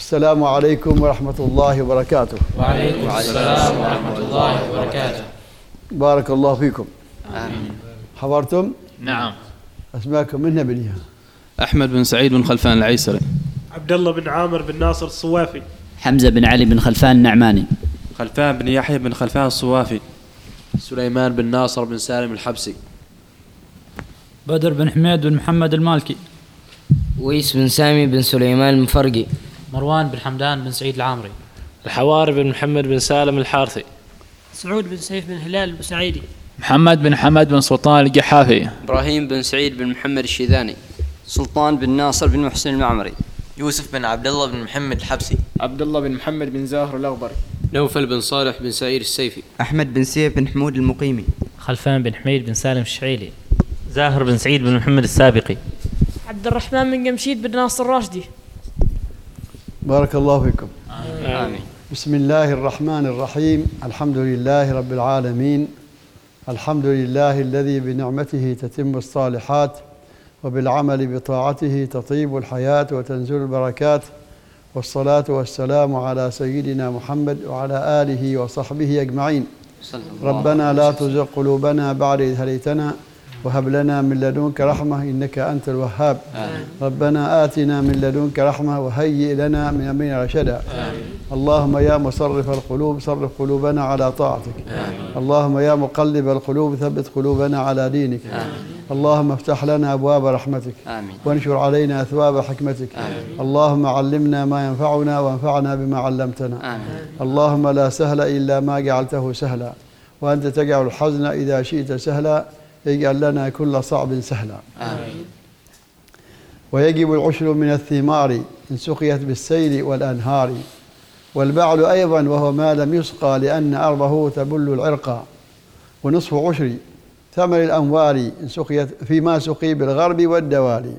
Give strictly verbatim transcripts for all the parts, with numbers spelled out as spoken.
السلام عليكم ورحمة الله وبركاته. وعليكم السلام ورحمة الله وبركاته. بارك الله فيكم. آمين. حضرتم؟ نعم. أسماءكم منها بنيها؟ أحمد بن سعيد بن خلفان العيسري. عبد الله بن عامر بن ناصر الصوافي. حمزة بن علي بن خلفان النعماني. خلفان بن يحيى بن خلفان الصوافي. سليمان بن ناصر بن سالم الحبسي. بدر بن حميد بن محمد المالكي. ويس بن سامي بن سليمان المفرقي. مروان بن حمدان بن سعيد العامري. الحواري بن محمد بن سالم الحارثي. سعود بن سيف بن هلال البسعيدي. محمد بن حمد بن سلطان القحافي. إبراهيم بن سعيد بن محمد الشيذاني. سلطان بن ناصر بن محسن المعمري. يوسف بن عبد الله بن محمد الحبسي. عبد الله بن محمد بن زاهر الأغبري. نوفل بن صالح بن سعيد السيفي. أحمد بن سيف بن حمود المقيمي. خلفان بن حميد بن سالم الشعيلي. زاهر بن سعيد بن محمد السابقي. عبد الرحمن بن جمشيد بن ناصر الراشدي. بارك الله فيكم. آمين. بسم الله الرحمن الرحيم. الحمد لله رب العالمين. الحمد لله الذي بنعمته تتم الصالحات وبالعمل بطاعته تطيب الحياة وتنزل البركات، والصلاة والسلام على سيدنا محمد وعلى آله وصحبه أجمعين. ربنا لا تزغ قلوبنا بعد إذ هديتنا وهب لنا من لدنك رحمة إنك أنت الوهاب. آمين. ربنا آتنا من لدنك رحمة وهيئ لنا من أمرنا رشدا. آمين. اللهم يا مصرف القلوب صرف قلوبنا على طاعتك. آمين. اللهم يا مقلب القلوب ثبت قلوبنا على دينك. آمين. اللهم افتح لنا أبواب رحمتك. آمين. وانشر علينا أثواب حكمتك. آمين. اللهم علمنا ما ينفعنا وانفعنا بما علمتنا. آمين. اللهم لا سهل إلا ما جعلته سهلا، وأنت تجعل الحزن إذا شئت سهلا، اجعل لنا كل صعب سهلا. آمين. ويجب العشر من الثمار إن سقيت بالسيل والأنهار، والبعل أيضا وهو ما لم يسقى لأن أرضه تبل العرق، ونصف عشر ثمر الأموال إن سقيت فيما سقي بالغرب والدوالي،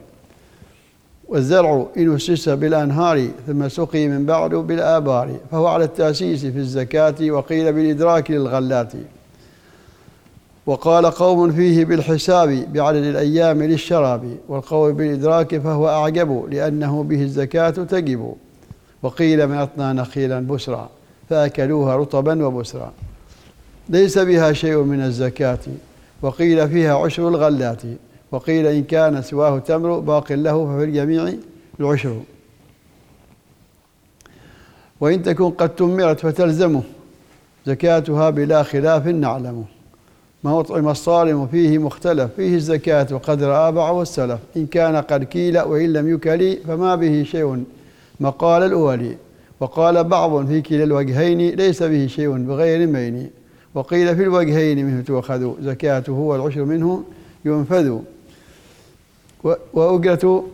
والزرع إن أسس بالأنهار ثم سقي من بعد بالآبار، فهو على التأسيس في الزكاة، وقيل بالإدراك للغلات. وقال قوم فيه بالحساب بعدد الأيام للشراب، والقول بالإدراك فهو أعجب لأنه به الزكاة تجب. وقيل من أطنى نخيلا بسرا فأكلوها رطبا وبسرا، ليس بها شيء من الزكاة، وقيل فيها عشر الغلات، وقيل إن كان سواه تمر باق له ففي الجميع العشر. وإن تكن قد تمرت فتلزمه زكاتها بلا خلاف نعلمه. ما أطعم الصارم فيه مختلف، فيه الزكاة قدر آبع والسلف، إن كان قد كيل وإن لم يكلي فما به شيء مقال الأولي. وقال بعض في كلا الوجهين ليس به شيء بغير مين، وقيل في الوجهين منه تؤخذ زكاته والعشر منه ينفذ. وأجرة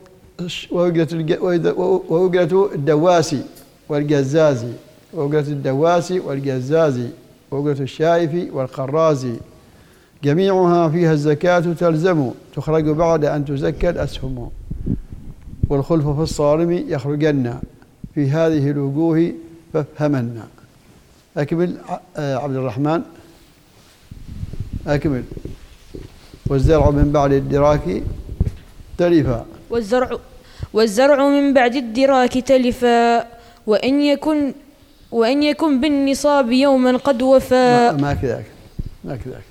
وأجرة الدواس والجزاز، وأجرة الدواس والجزاز، وأجرة الشائف والقراز، جميعها فيها الزكاة تلزم، تخرج بعد أن تزكى الأسهم. والخلف في الصارم يخرجن في هذه الوجوه فافهمن. أكمل عبد الرحمن، أكمل. والزرع من بعد الدراك تلفا. والزرع والزرع من بعد الدراك تلفا، وإن يكن وإن يكن بالنصاب يوما قد وفى. ما, ما كذاك ما كذاك.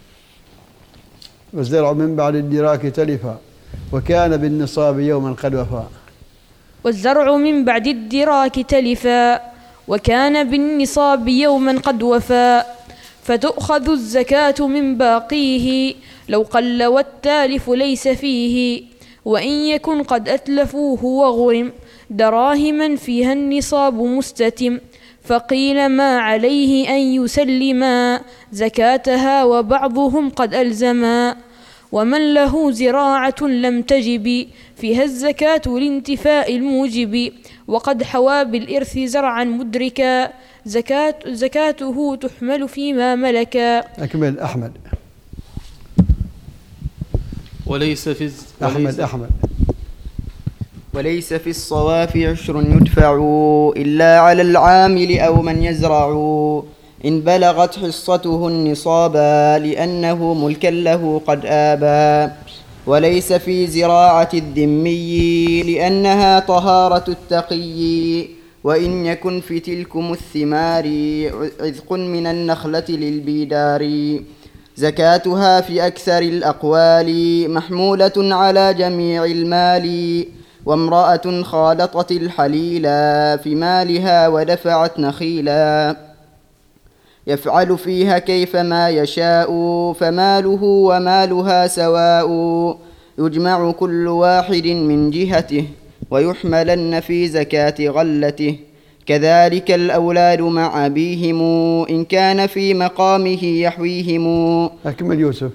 والزرع من بعد الدراك تلفا، وكان بالنصاب يوما قد وفى. والزرع من بعد الدراك تلفا، وكان بالنصاب يوما قد وفى، فتؤخذ الزكاة من باقيه لو قل والتالف ليس فيه. وإن يكن قد أتلفوه وغرم دراهما فيها النصاب مستتم، فقيل ما عليه أن يسلما زكاتها وبعضهم قد ألزما. ومن له زراعة لم تجب فيها الزكاة لانتفاء الموجب، وقد حوى بالإرث زرعا مدركا زكاة زكاته تحمل فيما ملكا. أكمل أحمد. وليس في أحمد أحمد. وليس في الصواف عشر يدفع إلا على العامل أو من يزرع، إن بلغت حصته النصابا لأنه ملكا له قد آبى. وليس في زراعة الذمي لأنها طهارة التقي، وإن يكن في تلكم الثمار عذق من النخلة للبيدار زكاتها في أكثر الأقوال محمولة على جميع المال وامرأة خالطت الحليلا في مالها ودفعت نخيلا يفعل فيها كيفما يشاء فماله ومالها سواء يجمع كل واحد من جهته ويحملن في زكاة غلته كذلك الأولاد مع أبيهم إن كان في مقامه يحويهم. أكمل يوسف.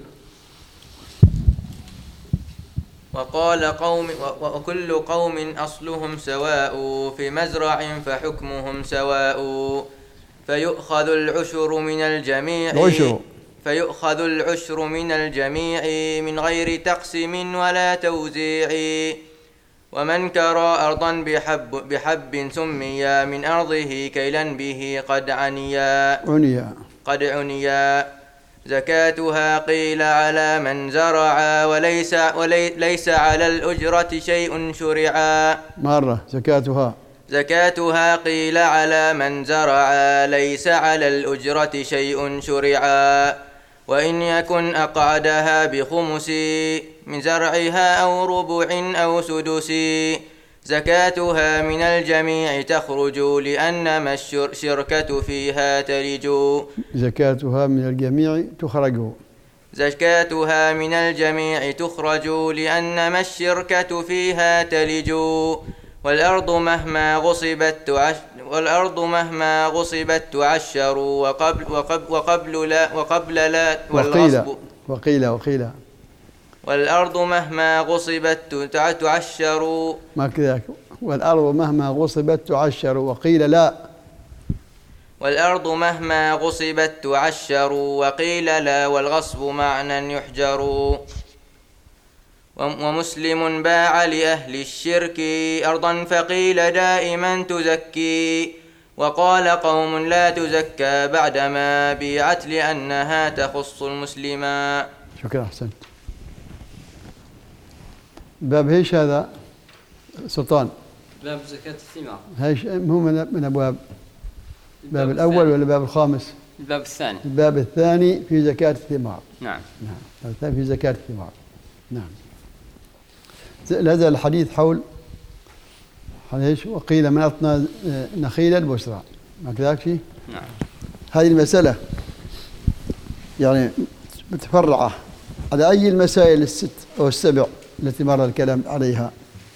وقال قوم وكل قوم أصلهم سواء في مزرع فحكمهم سواء فيؤخذ العشر من الجميع العشر فيؤخذ العشر من الجميع من غير تقسيم ولا توزيع ومن كرى أرضا بحب, بحب سميا من أرضه كيلا به قد عنيا عنيا قد عنيا زكاتها قيل على من زرعا وليس, وليس على الأجرة شيء شرعا. مرة زكاتها زكاتها قيل على من زرعا ليس على الأجرة شيء شرعا وإن يكن أقعدها بخمس من زرعها أو ربع أو سدس زكاتها من الجميع تخرج لأنما الشركة فيها تلج. زكاتها من الجميع تخرج زكاتها من الجميع تخرج لأنما الشركة فيها تلج والأرض مهما غصبت تعش والأرض مهما غصبت تعشر وقبل وقبل وقبل لا وقبل لا والغصب وقيل وقيل والأرض مهما غصبت تعشر ما كذاك والأرض مهما غصبت تعشر وقيل لا والأرض مهما غصبت تعشر وقيل لا والغصب معنى يحجر. ومسلم باع لأهل الشرك أرضا فقيل دائما تزكي وقال قوم لا تزكى بعدما بيعت لأنها تخص المسلما. شكرا أحسنت. باب هيش هذا سلطان؟ باب زكاة الثمار. هيش هو من, من أبواب الباب الأول ولا الباب الخامس؟ الباب الثاني. الباب الثاني في زكاة الثمار. نعم. نعم. الباب الثاني في زكاة الثمار. نعم. لا زال الحديث حول حديث وقيل من أطنى نخيلا بسرى ما كذاك شيء؟ نعم. هذه المسألة يعني متفرعة على أي المسائل الست أو السبع التي مر الكلام عليها؟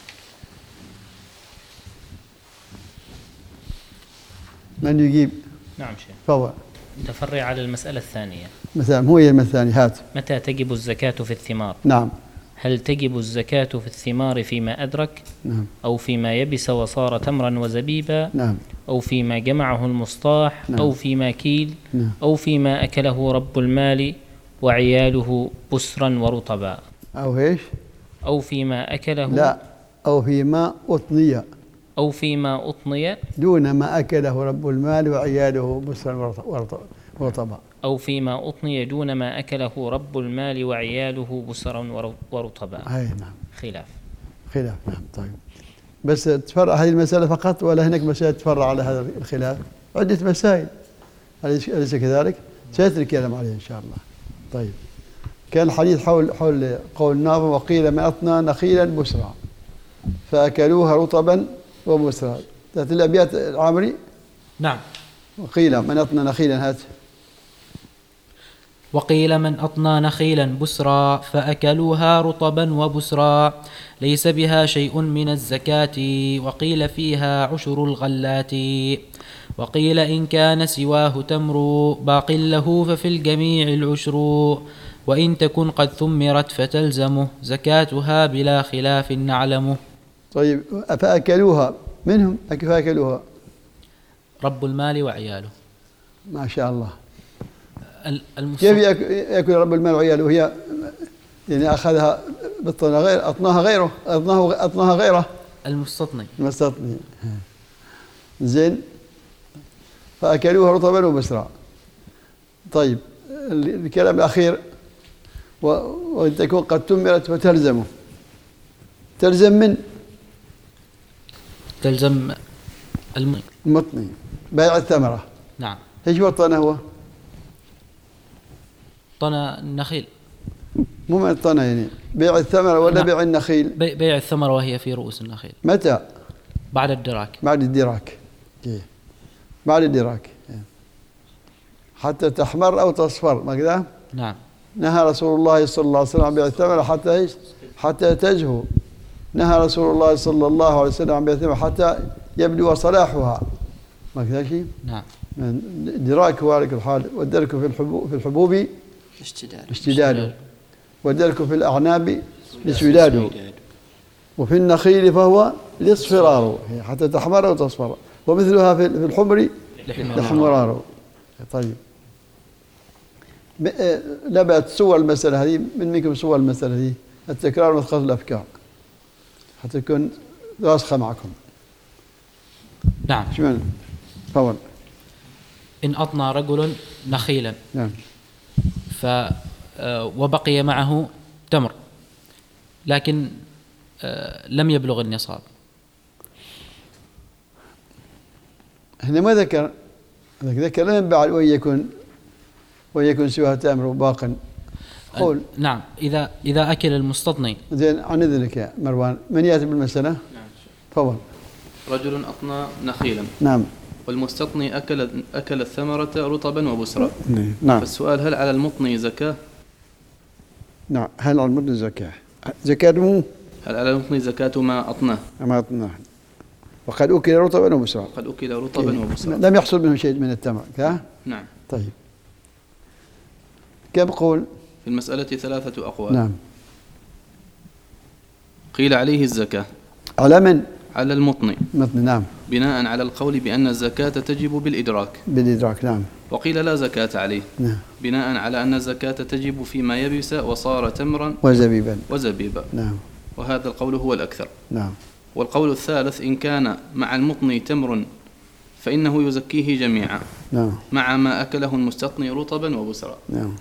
من يجيب؟ نعم شيخ. فهو متفرع على المسألة الثانية. مثلا هو هي الثانية هات. متى تجب الزكاة في الثمار؟ نعم. هل تجب الزكاة في الثمار فيما أدرك؟ نعم. أو فيما يبس وصار تمرا وزبيبا؟ نعم. أو فيما جمعه المصطاح؟ نعم. أو فيما كيل؟ نعم. أو فيما أكله رب المال وعياله بسرا ورطبا؟ أو إيش؟ أو فيما أكله لا أو فيما أطني أو فيما أطني دون ما أكله رب المال وعياله بسرا ورطبا أو فيما أطني دون ما أكله رب المال وعياله بسرا ورطبا. أي نعم. خلاف خلاف نعم. طيب بس تفرع هذه المسألة فقط ولا هناك مسائل تفرع على هذا الخلاف؟ عدة مسائل أليس كذلك؟ سيأتي الكلام عليه إن شاء الله. طيب كان الحديث حول حول قول الناظم وقيل ما أطنى نخيلا بسرا فأكلوها رطبا وبسرا. تأتي الأبيات العامري؟ نعم. وقيل من أطنى نخيلا هات. وقيل من أطنى نخيلا بسرا فأكلوها رطبا وبسرا ليس بها شيء من الزكاة وقيل فيها عشر الغلات وقيل إن كان سواه تمر باق له ففي الجميع العشر وإن تكن قد ثمرت فتلزمه زكاتها بلا خلاف نعلمه. طيب فأكلوها منهم فأكلوها رب المال وعياله. ما شاء الله. المصطنع. كيف يأكل رب المال وعياله؟ هي يعني أخذها بالطنة غير أطناها غيره أطناها أطناها غيره المستطني. المستطني زين. فأكلوها رطبا وبسرا. طيب الكلام الأخير وإن تكون قد تمرت فتلزمه. تلزم من؟ تلزم المطني. المطني بيع الثمرة. نعم. ايش هو الطنة هو؟ طنة النخيل. مو من الطنة يعني بيع الثمرة ولا نعم. بيع النخيل؟ بي بيع الثمرة وهي في رؤوس النخيل. متى؟ بعد الدراك. بعد الدراك. إيه. بعد الدراك. إيه. حتى تحمر أو تصفر ما كذا؟ نعم. نهى رسول الله صلى الله عليه وسلم عن بيع الثمرة حتى ايش؟ حتى تزهو. نهى رسول الله صلى الله عليه وسلم عن بيع الثمرة حتى يبدو صلاحها. ما كذا شيء؟ نعم. الدراك هو على كل حال، والدرك في الحبوب في الحبوب اشتداد، والدرك في الأعناب الاسوداد، وفي النخيل فهو الاصفرار حتى تحمر وتصفر، ومثلها في الحمر الاحمرار. طيب لا بأس سوى المسألة هذه، من منكم سوى المسألة هذه التكرار مثقل الأفكار حتى تكون راسخة معكم. نعم. شو معنى؟ فور. إن أطنى رجل نخيلا. نعم. ف وبقي معه تمر لكن لم يبلغ النصاب. هنا ما ذكر ذكر لم بعد ويكون ويكون سواها تمر وباق. قول. نعم. إذا إذا أكل المستطني. زين عن إذنك يا مروان، من يأتي بالمسألة؟ نعم. فور. رجل أطنى نخيلا. نعم. والمستطني أكل أكل الثمرة رطبا وبسرا. نعم. فالسؤال هل على المطني زكاة؟ نعم. هل على المطني زكاة؟ زكاته هل على المطني زكاة ما أطناه؟ ما أطناه. وقد أكل رطبا وبسرا. وقد أكل رطبا وبسرا. لم يحصل منه شيء من التمر، كذا؟ نعم. طيب. كم قول؟ في المسألة ثلاثة أقوال. نعم. قيل عليه الزكاة. على من؟ على المطني. المطني نعم. بناء على القول بأن الزكاة تجب بالإدراك. بالإدراك نعم. وقيل لا زكاة عليه. نعم. بناء على أن الزكاة تجب فيما يبس وصار تمرا وزبيبا. وزبيبا. نعم. وهذا القول هو الأكثر. نعم. والقول الثالث إن كان مع المطني تمر فإنه يزكيه جميعا. نعم. مع ما أكله المستطني رطبا وبسرا. نعم.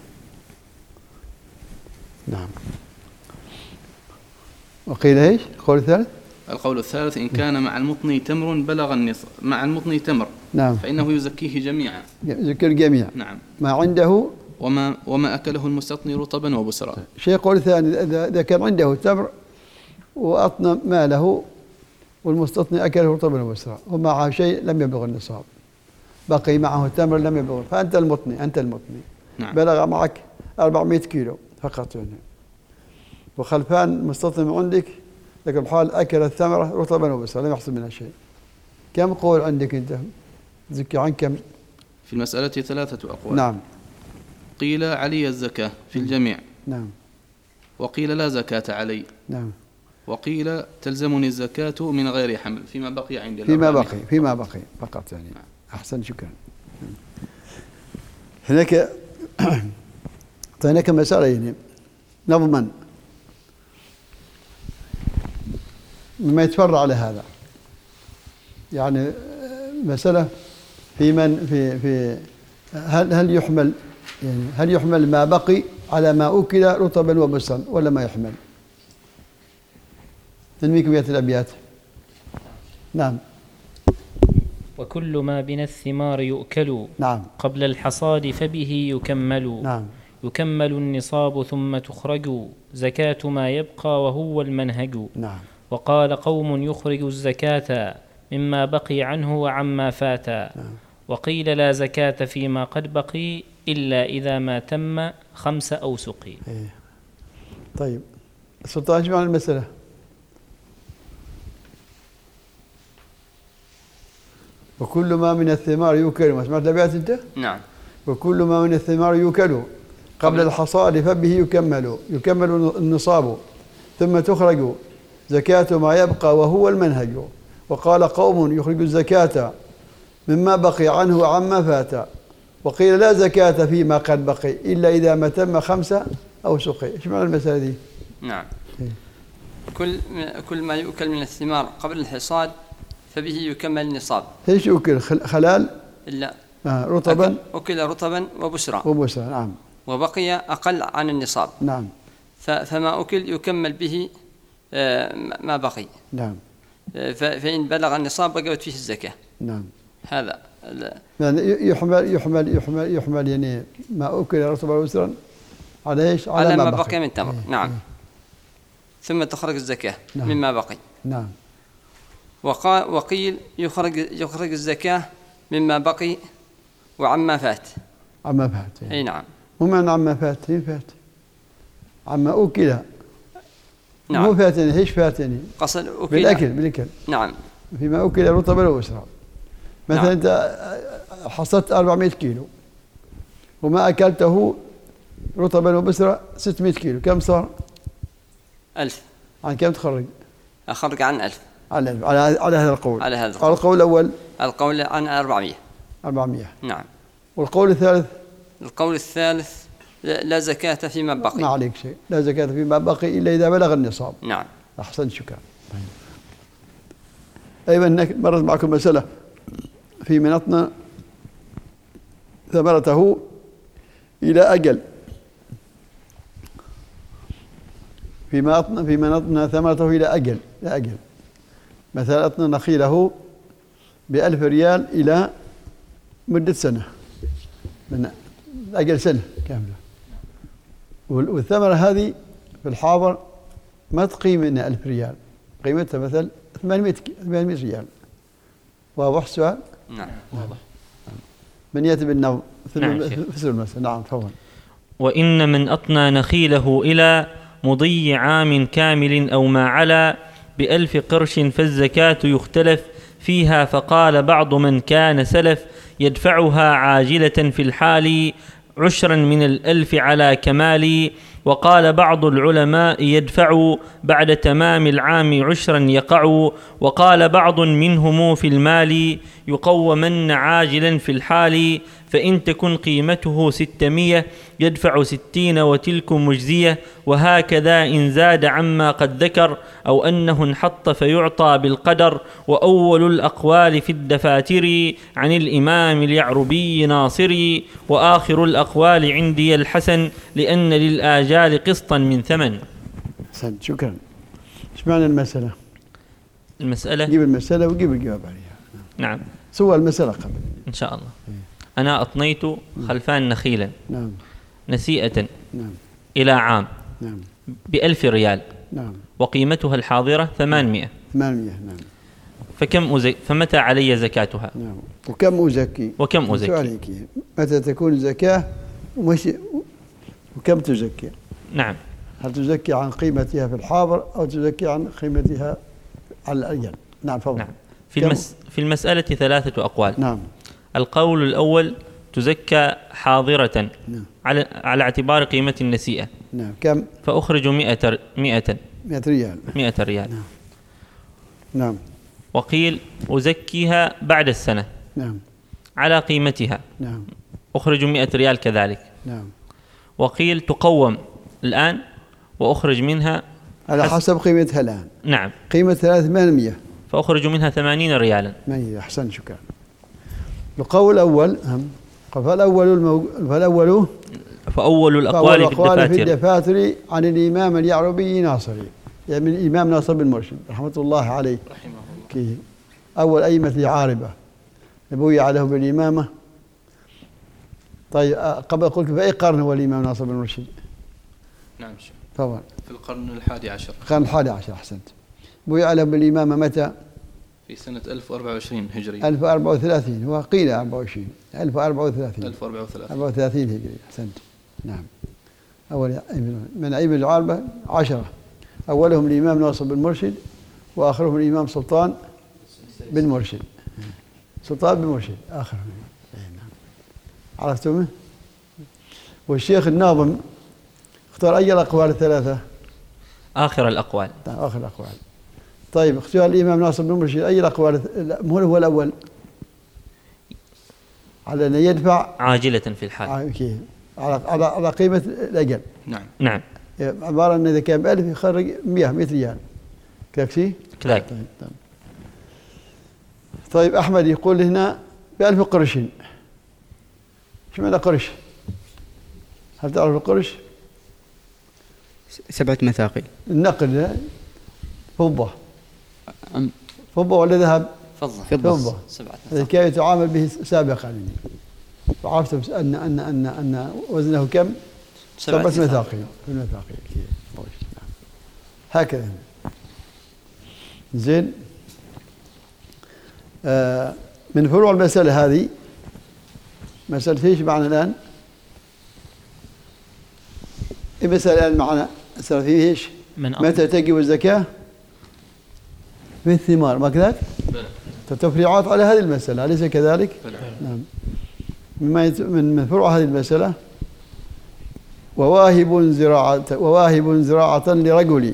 نعم. وقيل ايش؟ القول الثالث؟ القول الثالث إن كان مع المطني تمر بلغ النصف مع المطني تمر. نعم. فإنه يزكيه جميعا. يزكي الجميع. نعم. ما عنده وما وما أكله المستطني رطبا وبسرا. شيء قول ثاني، إذا كان عنده تمر وأطنى ماله والمستطني أكله رطبا وبسرا ومعه شيء لم يبلغ النصاب، بقي معه تمر لم يبلغ، فأنت المطني أنت المطني. نعم. بلغ معك أربعمائة كيلو فقط يعني، وخلفان مستطني عندك لكن الحال أكل الثمرة رطبا وبسرا لم يحصل منها شيء. كم قول عندك أنت؟ زكي عن كم؟ في المسألة ثلاثة أقوال. نعم. قيل علي الزكاة في الجميع. نعم. وقيل لا زكاة علي. نعم. وقيل تلزمني الزكاة من غير حمل فيما بقي عندي. فيما بقي فيما بقي فقط يعني. نعم. أحسن شكرا. هناك هناك مسألة يعني نضمن مما يتفرع على هذا، يعني مسألة في من في في هل هل يحمل يعني هل يحمل ما بقي على ما أكل رطبا وبسرا ولا ما يحمل؟ ننميكم بيات الأبيات. نعم. وكل ما من الثمار يؤكل. نعم. قبل الحصاد فبه يكمل. نعم. يكمل النصاب ثم تخرج زكاة ما يبقى وهو المنهج. نعم. وقال قوم يخرج الزكاة مما بقي عنه وعما فات. نعم. وقيل لا زكاة فيما قد بقي إلا إذا ما تم خمس أوسق. إيه. طيب سلطان شو معنى المسألة؟ وكل ما من الثمار يوكل، ما سمعت الأبيات أنت؟ نعم. وكل ما من الثمار يوكل قبل الحصاد فبه يكمل يكمل النصاب ثم تخرج زكاة ما يبقى وهو المنهج. وقال قوم يخرج الزكاة مما بقي عنه وعما فات. وقيل لا زكاة فيما قد بقي إلا إذا ما تم خمسة أو سقي. إيش معنى المسألة دي؟ نعم. كل كل ما يؤكل من الثمار قبل الحصاد فبه يكمل النصاب. ايش يؤكل؟ خلال؟ لا. آه رطبا. أكل رطبا وبسرا. وبسرا نعم. وبقي أقل عن النصاب. نعم. فما أكل يكمل به ما بقي. نعم. فإن بلغ النصاب وجبت فيه الزكاة. نعم. هذا يعني يحمل يحمل يحمل يحمل يعني ما أكل رطبا وبسرا على إيش؟ على, على ما بقي, بقي من تمر. إيه. نعم. إيه. ثم تخرج الزكاة. نعم. مما بقي. نعم. وقيل يخرج يخرج الزكاة مما بقي وعما فات. عما فات. أي نعم. ومعنى عما فات هي فات. عما أكل. نعم. مو فاتني هيش فاتني. قصد أكل. بالأكل بالأكل. نعم. فيما أكل رطبا وبسرا. مثلا نعم. أنت حصدت أربعمائة كيلو وما أكلته رطبا وبسرا ستمائة كيلو، كم صار؟ ألف. عن كم تخرج؟ أخرج عن ألف. على على على هذا القول. على هذا القول. القول الأول. القول عن أربعمائة. أربعمائة. نعم. والقول الثالث. القول الثالث لا زكاة فيما بقي. ما عليك شيء، لا زكاة فيما بقي إلا إذا بلغ النصاب. نعم. أحسنت شكرا. أيضا مرت معكم مسألة في من أطنى ثمرته إلى أجل. فيما أطنى في من أطنى ثمرته إلى أجل إلى أجل. مثلا أطنى نخيله بألف ريال إلى مدة سنة، من أجل سنة كاملة، والثمرة هذه في الحاضر ما تقيم منها ألف ريال، قيمتها مثل ثمانمائة ريال. واضح السؤال؟ نعم واضح. من يأتي بالنظم نعم فسر المسألة. نعم تفضل. وإن من أطنى نخيله إلى مضي عام كامل أو ما علا بألف قرش فالزكاة يختلف فيها، فقال بعض من كان سلف يدفعها عاجلة في الحال عشرا من الألف على كمال، وقال بعض العلماء يدفع بعد تمام العام عشرا يقع، وقال بعض منهم في المال يقومن عاجلا في الحال، فإن تكن قيمته ستمية يدفع ستين وتلك مجزية، وهكذا إن زاد عما قد ذكر أو أنه انحط فيعطى بالقدر. وأول الأقوال في الدفاتر عن الإمام اليعربي ناصري، وآخر الأقوال عندي الحسن لأن للآجال قسطا من ثمن. حسن شكرا. ايش معنى المسألة؟ المسألة جيب المسألة وجيب الجواب عليها. نعم. سوى المسألة قبل إن شاء الله. أنا أطنيت خلفان نخيلا. نعم. نسيئة. نعم. إلى عام. نعم. بألف ريال. نعم. وقيمتها الحاضرة ثمانمائة. ثمانمائة. نعم. فكم أزك... فمتى علي زكاتها؟ نعم. وكم أزكي؟ وكم أزكي؟ عليك متى تكون زكاة ومش... وكم تزكي؟ نعم. هل تزكي عن قيمتها في الحاضر أو تزكي عن قيمتها على الأجل؟ نعم تفضل. نعم. في, المس... في المسألة ثلاثة أقوال. نعم. القول الأول تزكى حاضرة. نعم. على على اعتبار قيمة النسيئة. نعم. كم؟ فأخرج مئة مئة مئة ريال. مئة ريال. نعم. نعم. وقيل أزكيها بعد السنة. نعم. على قيمتها. نعم. أخرج مئة ريال كذلك. نعم. وقيل تقوم الآن وأخرج منها على حسب قيمتها الآن. نعم. قيمتها ثمانمائة فأخرج منها ثمانين ريالا. ثمانين. أحسن شكرا. القول الأول فالأول المو... فالأول فأول الأقوال في الدفاتر. في الدفاتر عن الإمام اليعربي ناصري، يعني من الإمام ناصر بن مرشد رحمة الله عليه، رحمه الله. كي أول أئمة عاربة نبوي عليه بالإمامة. طيب قبل قلت في أي قرن هو الإمام ناصر بن مرشد؟ نعم طبعا في القرن الحادي عشر. القرن الحادي عشر. أحسنت. بوي عليه بالإمامة متى؟ في سنة ألف وأربعة وعشرين هجري. ألف وأربعة وثلاثين وقيل أربعة وعشرين. ألف وأربعة وثلاثين. ألف وأربعة وثلاثين. أربعة وثلاثين هجري. أحسنت. نعم. أول من أئمة العربة عشرة، أولهم الإمام ناصر بن مرشد وآخرهم الإمام سلطان بن مرشد. سلطان بن مرشد آخرهم. عرفتم؟ والشيخ الناظم اختار أي الأقوال الثلاثة؟ آخر الأقوال. آخر الأقوال. طيب اختيار الإمام ناصر بن مرشد أي الأقوال؟ مو هو الأول؟ على أن يدفع عاجلة في الحال. على على على قيمة الأجل. نعم. نعم. عبارة أن إذا كان بألف يخرج مئة مئة ريال. كيف كذلك. طيب, طيب. طيب أحمد يقول هنا بألف قرش. ايش معنى قرش؟ هل تعرف القرش؟ سبعة مثاقيل. النقل فضة. فضة ولا ذهب؟ فضة فضة سبعة هذا كان يتعامل به سابقا، وعرفتم أن أن أن أن وزنه كم؟ سبعة مثاقيل في المثاقيل هكذا. زين. آه من فروع المسألة هذه مسألة ايش معنا الآن؟ ايه مسألة الآن معنا؟ مسألة فيه ايش؟ متى تجب الزكاة؟ في الثمار، ما كذلك؟ تفريعات على هذه المسألة، أليس كذلك؟ نعم. مما من من فروع هذه المسألة وواهب زراعة وواهب زراعة لرجل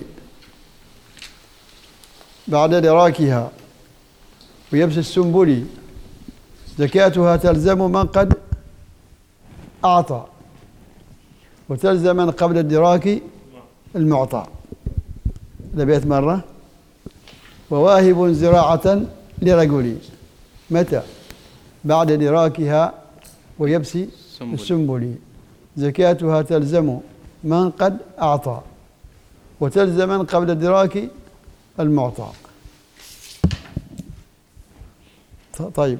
بعد دراكها ويبس السنبل زكاتها تلزم من قد أعطى وتلزم من قبل الدراك المعطى. لبيت مرة وواهب زراعة لرجل متى بعد دراكها ويبس السنبل زكاتها تلزم من قد أعطى وتلزم من قبل الدراك المعطى. طيب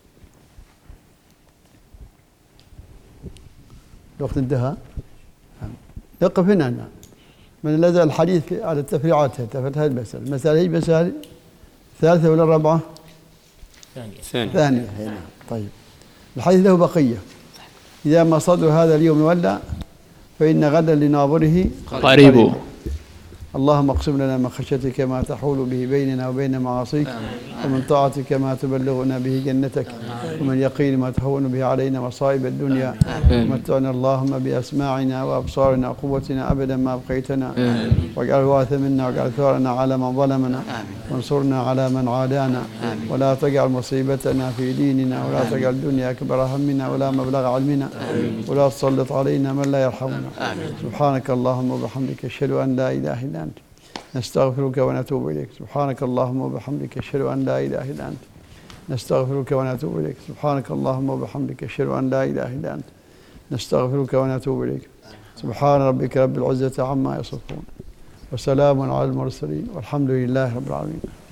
الوقت انتهى، نقف هنا. من لازال الحديث على التفريعات تفت هذه المسألة. المسألة هي مسألة ثالثة ولا الرابعة؟ ثانية. ثانية هنا. طيب الحديث له بقية. إذا ما صدر هذا اليوم ولى فإن غدا لناظره قريب. اللهم اقسم لنا من خشيتك ما تحول به بيننا وبين معاصيك ومن طاعتك ما تبلغنا به جنتك ومن يقين ما تهون به علينا مصائب الدنيا ومتعنا اللهم بأسماعنا وأبصارنا وقوتنا أبدا ما أبقيتنا واجعل الوارث منا واجعل ثارنا على من ظلمنا وانصرنا على من عادانا ولا تجعل مصيبتنا في ديننا ولا تجعل الدنيا أكبر همنا ولا مبلغ علمنا ولا تسلط علينا من لا يرحمنا. سبحانك اللهم وبحمدك أشهد أن لا إله إلا أنت نستغفرك ونتوب إليك. سبحانك اللهم وبحمدك أشهد أن لا إله إلا أنت نستغفرك ونتوب إليك. سبحانك اللهم وبحمدك أشهد أن لا إله إلا أنت نستغفرك ونتوب إليك. سبحان ربك رب العزة عما يصفون وسلام على المرسلين والحمد لله رب العالمين.